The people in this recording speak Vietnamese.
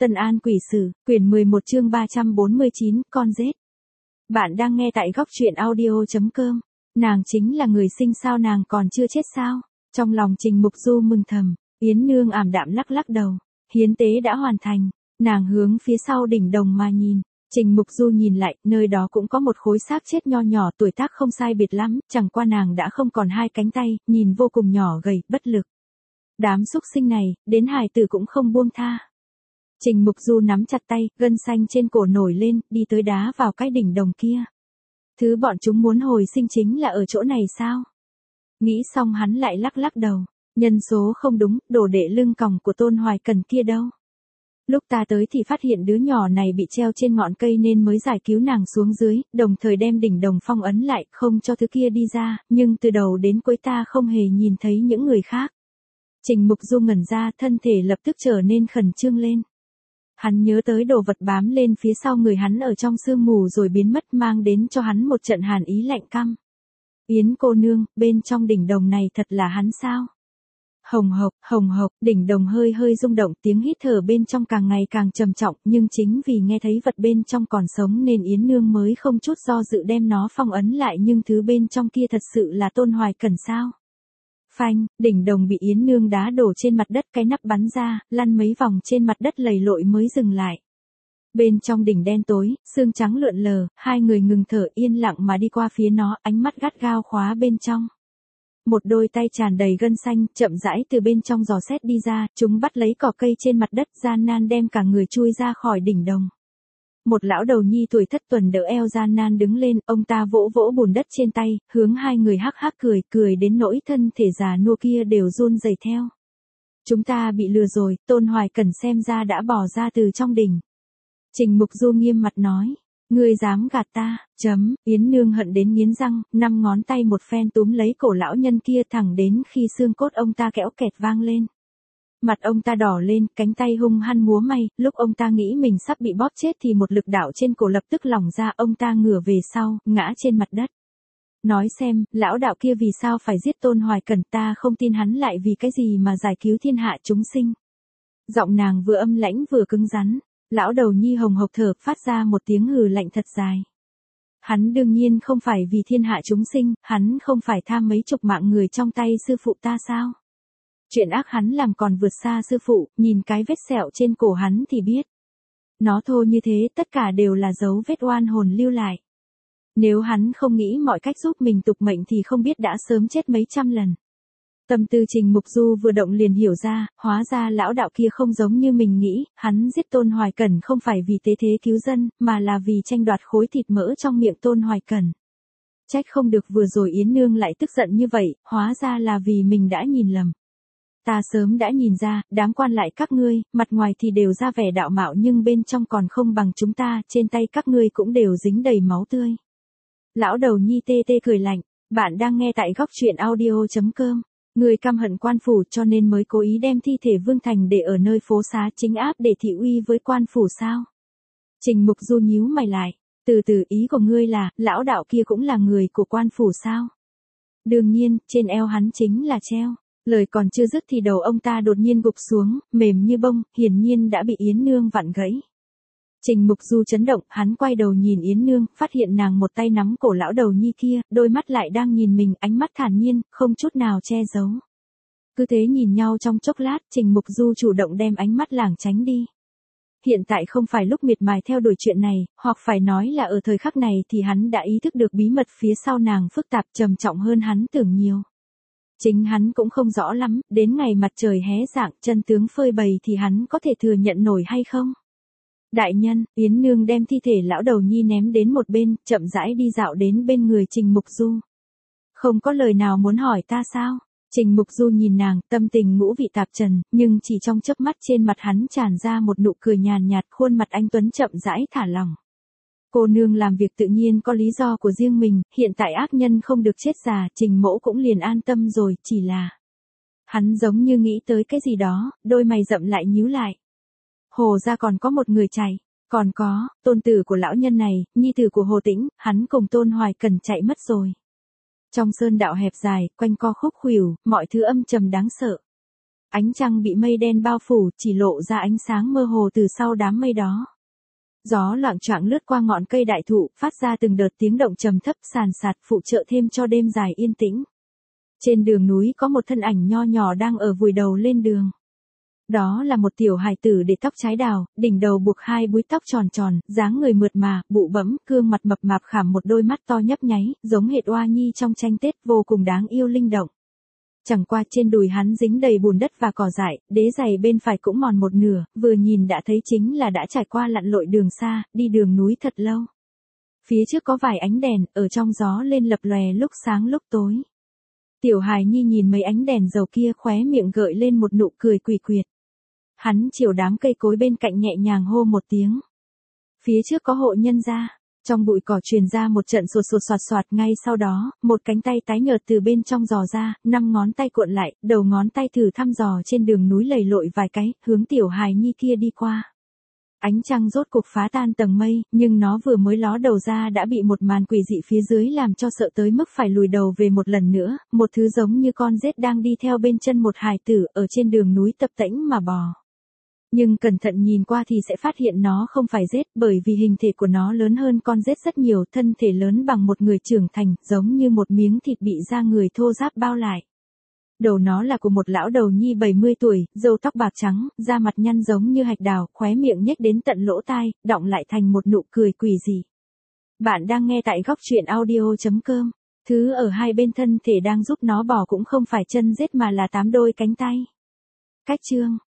Tân An Quỷ Sử, quyển 11 chương 349, con rết. Bạn đang nghe tại góc truyện audio.com. Nàng chính là người sinh sao, nàng còn chưa chết sao? Trong lòng Trình Mục Du mừng thầm, Yến Nương ảm đạm lắc lắc đầu. Hiến tế đã hoàn thành, nàng hướng phía sau đỉnh đồng mà nhìn. Trình Mục Du nhìn lại, nơi đó cũng có một khối xác chết nho nhỏ, tuổi tác không sai biệt lắm, chẳng qua nàng đã không còn hai cánh tay, nhìn vô cùng nhỏ gầy, bất lực. Đám súc sinh này, đến hài tử cũng không buông tha. Trình Mục Du nắm chặt tay, gân xanh trên cổ nổi lên, đi tới đá vào cái đỉnh đồng kia. Thứ bọn chúng muốn hồi sinh chính là ở chỗ này sao? Nghĩ xong hắn lại lắc lắc đầu, nhân số không đúng, đồ đệ lưng còng của Tôn Hoài Cần kia đâu? Lúc ta tới thì phát hiện đứa nhỏ này bị treo trên ngọn cây nên mới giải cứu nàng xuống dưới, đồng thời đem đỉnh đồng phong ấn lại, không cho thứ kia đi ra, nhưng từ đầu đến cuối ta không hề nhìn thấy những người khác. Trình Mục Du ngẩn ra, thân thể lập tức trở nên khẩn trương lên. Hắn nhớ tới đồ vật bám lên phía sau người hắn ở trong sương mù rồi biến mất, mang đến cho hắn một trận hàn ý lạnh căm. Yến cô nương, bên trong đỉnh đồng này thật là hắn sao? Hồng hộc, đỉnh đồng hơi hơi rung động, tiếng hít thở bên trong càng ngày càng trầm trọng, nhưng chính vì nghe thấy vật bên trong còn sống nên Yến Nương mới không chút do dự đem nó phong ấn lại, nhưng thứ bên trong kia thật sự là Tôn Hoài Cần sao? Phanh, đỉnh đồng bị Yến Nương đá đổ trên mặt đất, cái nắp bắn ra, lăn mấy vòng trên mặt đất lầy lội mới dừng lại. Bên trong đỉnh đen tối, xương trắng lượn lờ, hai người ngừng thở yên lặng mà đi qua phía nó, ánh mắt gắt gao khóa bên trong. Một đôi tay tràn đầy gân xanh, chậm rãi từ bên trong dò xét đi ra, chúng bắt lấy cỏ cây trên mặt đất, gian nan đem cả người chui ra khỏi đỉnh đồng. Một lão đầu nhi tuổi thất tuần đỡ eo gian nan đứng lên, ông ta vỗ vỗ bùn đất trên tay, hướng hai người hắc hắc cười đến nỗi thân thể già nua kia đều run rẩy theo. Chúng ta bị lừa rồi, Tôn Hoài Cần xem ra đã bỏ ra từ trong đỉnh. Trình Mục Du nghiêm mặt nói, ngươi dám gạt ta, Yến Nương hận đến nghiến răng, 5 ngón tay một phen túm lấy cổ lão nhân kia thẳng đến khi xương cốt ông ta kẽo kẹt vang lên. Mặt ông ta đỏ lên, cánh tay hung hăng múa may, lúc ông ta nghĩ mình sắp bị bóp chết thì một lực đạo trên cổ lập tức lỏng ra, ông ta ngửa về sau, ngã trên mặt đất. Nói xem, lão đạo kia vì sao phải giết Tôn Hoài Cần, ta không tin hắn lại vì cái gì mà giải cứu thiên hạ chúng sinh. Giọng nàng vừa âm lãnh vừa cứng rắn, lão đầu nhi hồng hộc thở, phát ra một tiếng hừ lạnh thật dài. Hắn đương nhiên không phải vì thiên hạ chúng sinh, hắn không phải tham mấy chục mạng người trong tay sư phụ ta sao? Chuyện ác hắn làm còn vượt xa sư phụ, nhìn cái vết sẹo trên cổ hắn thì biết. Nó thô như thế, tất cả đều là dấu vết oan hồn lưu lại. Nếu hắn không nghĩ mọi cách giúp mình tục mệnh thì không biết đã sớm chết mấy trăm lần. Tâm tư Trình Mục Du vừa động liền hiểu ra, hóa ra lão đạo kia không giống như mình nghĩ, hắn giết Tôn Hoài Cần không phải vì tế thế cứu dân, mà là vì tranh đoạt khối thịt mỡ trong miệng Tôn Hoài Cần. Trách không được vừa rồi Yến Nương lại tức giận như vậy, hóa ra là vì mình đã nhìn lầm. Ta sớm đã nhìn ra, đám quan lại các ngươi, mặt ngoài thì đều ra vẻ đạo mạo nhưng bên trong còn không bằng chúng ta, trên tay các ngươi cũng đều dính đầy máu tươi. Lão đầu nhi tê tê cười lạnh, bạn đang nghe tại góc truyện audio.com. Người căm hận quan phủ cho nên mới cố ý đem thi thể Vương Thành để ở nơi phố xá chính áp để thị uy với quan phủ sao? Trình Mục Du nhíu mày lại, từ từ, ý của ngươi là, lão đạo kia cũng là người của quan phủ sao? Đương nhiên, trên eo hắn chính là treo. Lời còn chưa dứt thì đầu ông ta đột nhiên gục xuống, mềm như bông, hiển nhiên đã bị Yến Nương vặn gãy. Trình Mục Du chấn động, hắn quay đầu nhìn Yến Nương, phát hiện nàng một tay nắm cổ lão đầu nhi kia, đôi mắt lại đang nhìn mình, ánh mắt thản nhiên, không chút nào che giấu. Cứ thế nhìn nhau trong chốc lát, Trình Mục Du chủ động đem ánh mắt lảng tránh đi. Hiện tại không phải lúc miệt mài theo đuổi chuyện này, hoặc phải nói là ở thời khắc này thì hắn đã ý thức được bí mật phía sau nàng phức tạp trầm trọng hơn hắn tưởng nhiều. Chính hắn cũng không rõ lắm, đến ngày mặt trời hé rạng, chân tướng phơi bày thì hắn có thể thừa nhận nổi hay không? Đại nhân, Yến Nương đem thi thể lão đầu nhi ném đến một bên, chậm rãi đi dạo đến bên người Trình Mục Du. Không có lời nào muốn hỏi ta sao? Trình Mục Du nhìn nàng, tâm tình ngũ vị tạp trần, nhưng chỉ trong chớp mắt trên mặt hắn tràn ra một nụ cười nhàn nhạt, khuôn mặt anh tuấn chậm rãi thả lỏng. Cô nương làm việc tự nhiên có lý do của riêng mình, hiện tại ác nhân không được chết già, Trình mỗ cũng liền an tâm rồi, chỉ là... Hắn giống như nghĩ tới cái gì đó, đôi mày rậm lại nhíu lại. Hồ ra còn có một người chạy, còn có, tôn tử của lão nhân này, nhi tử của Hồ Tĩnh, hắn cùng Tôn Hoài Cần chạy mất rồi. Trong sơn đạo hẹp dài, quanh co khúc khuỷu, mọi thứ âm trầm đáng sợ. Ánh trăng bị mây đen bao phủ, chỉ lộ ra ánh sáng mơ hồ từ sau đám mây đó. Gió loạng choạng lướt qua ngọn cây đại thụ, phát ra từng đợt tiếng động trầm thấp sàn sạt phụ trợ thêm cho đêm dài yên tĩnh. Trên đường núi có một thân ảnh nho nhỏ đang ở vùi đầu lên đường. Đó là một tiểu hài tử để tóc trái đào, đỉnh đầu buộc 2 búi tóc tròn tròn, dáng người mượt mà, bụ bẫm, gương mặt mập mạp khảm một đôi mắt to nhấp nháy, giống hệt Oa Nhi trong tranh Tết, vô cùng đáng yêu linh động. Chẳng qua trên đùi hắn dính đầy bùn đất và cỏ dại, đế giày bên phải cũng mòn một nửa, vừa nhìn đã thấy chính là đã trải qua lặn lội đường xa, đi đường núi thật lâu. Phía trước có vài ánh đèn, ở trong gió lên lập lòe lúc sáng lúc tối. Tiểu hài nhi nhìn mấy ánh đèn dầu kia khóe miệng gợi lên một nụ cười quỷ quyệt. Hắn chiều đám cây cối bên cạnh nhẹ nhàng hô một tiếng. Phía trước có hộ nhân gia. Trong bụi cỏ truyền ra một trận sột sột soạt soạt, ngay sau đó, một cánh tay tái nhợt từ bên trong giò ra, 5 ngón tay cuộn lại, đầu ngón tay thử thăm dò trên đường núi lầy lội vài cái, hướng tiểu hài nhi kia đi qua. Ánh trăng rốt cục phá tan tầng mây, nhưng nó vừa mới ló đầu ra đã bị một màn quỷ dị phía dưới làm cho sợ tới mức phải lùi đầu về một lần nữa, một thứ giống như con rết đang đi theo bên chân một hài tử ở trên đường núi tập tễnh mà bò. Nhưng cẩn thận nhìn qua thì sẽ phát hiện nó không phải rết, bởi vì hình thể của nó lớn hơn con rết rất nhiều, thân thể lớn bằng một người trưởng thành, giống như một miếng thịt bị da người thô ráp bao lại. Đầu nó là của một lão đầu nhi 70 tuổi, râu tóc bạc trắng, da mặt nhăn giống như hạch đào, khóe miệng nhếch đến tận lỗ tai, đọng lại thành một nụ cười quỷ dị. Bạn đang nghe tại góc truyện audio.com. Thứ ở hai bên thân thể đang giúp nó bò cũng không phải chân rết mà là 8 đôi cánh tay. Cách chương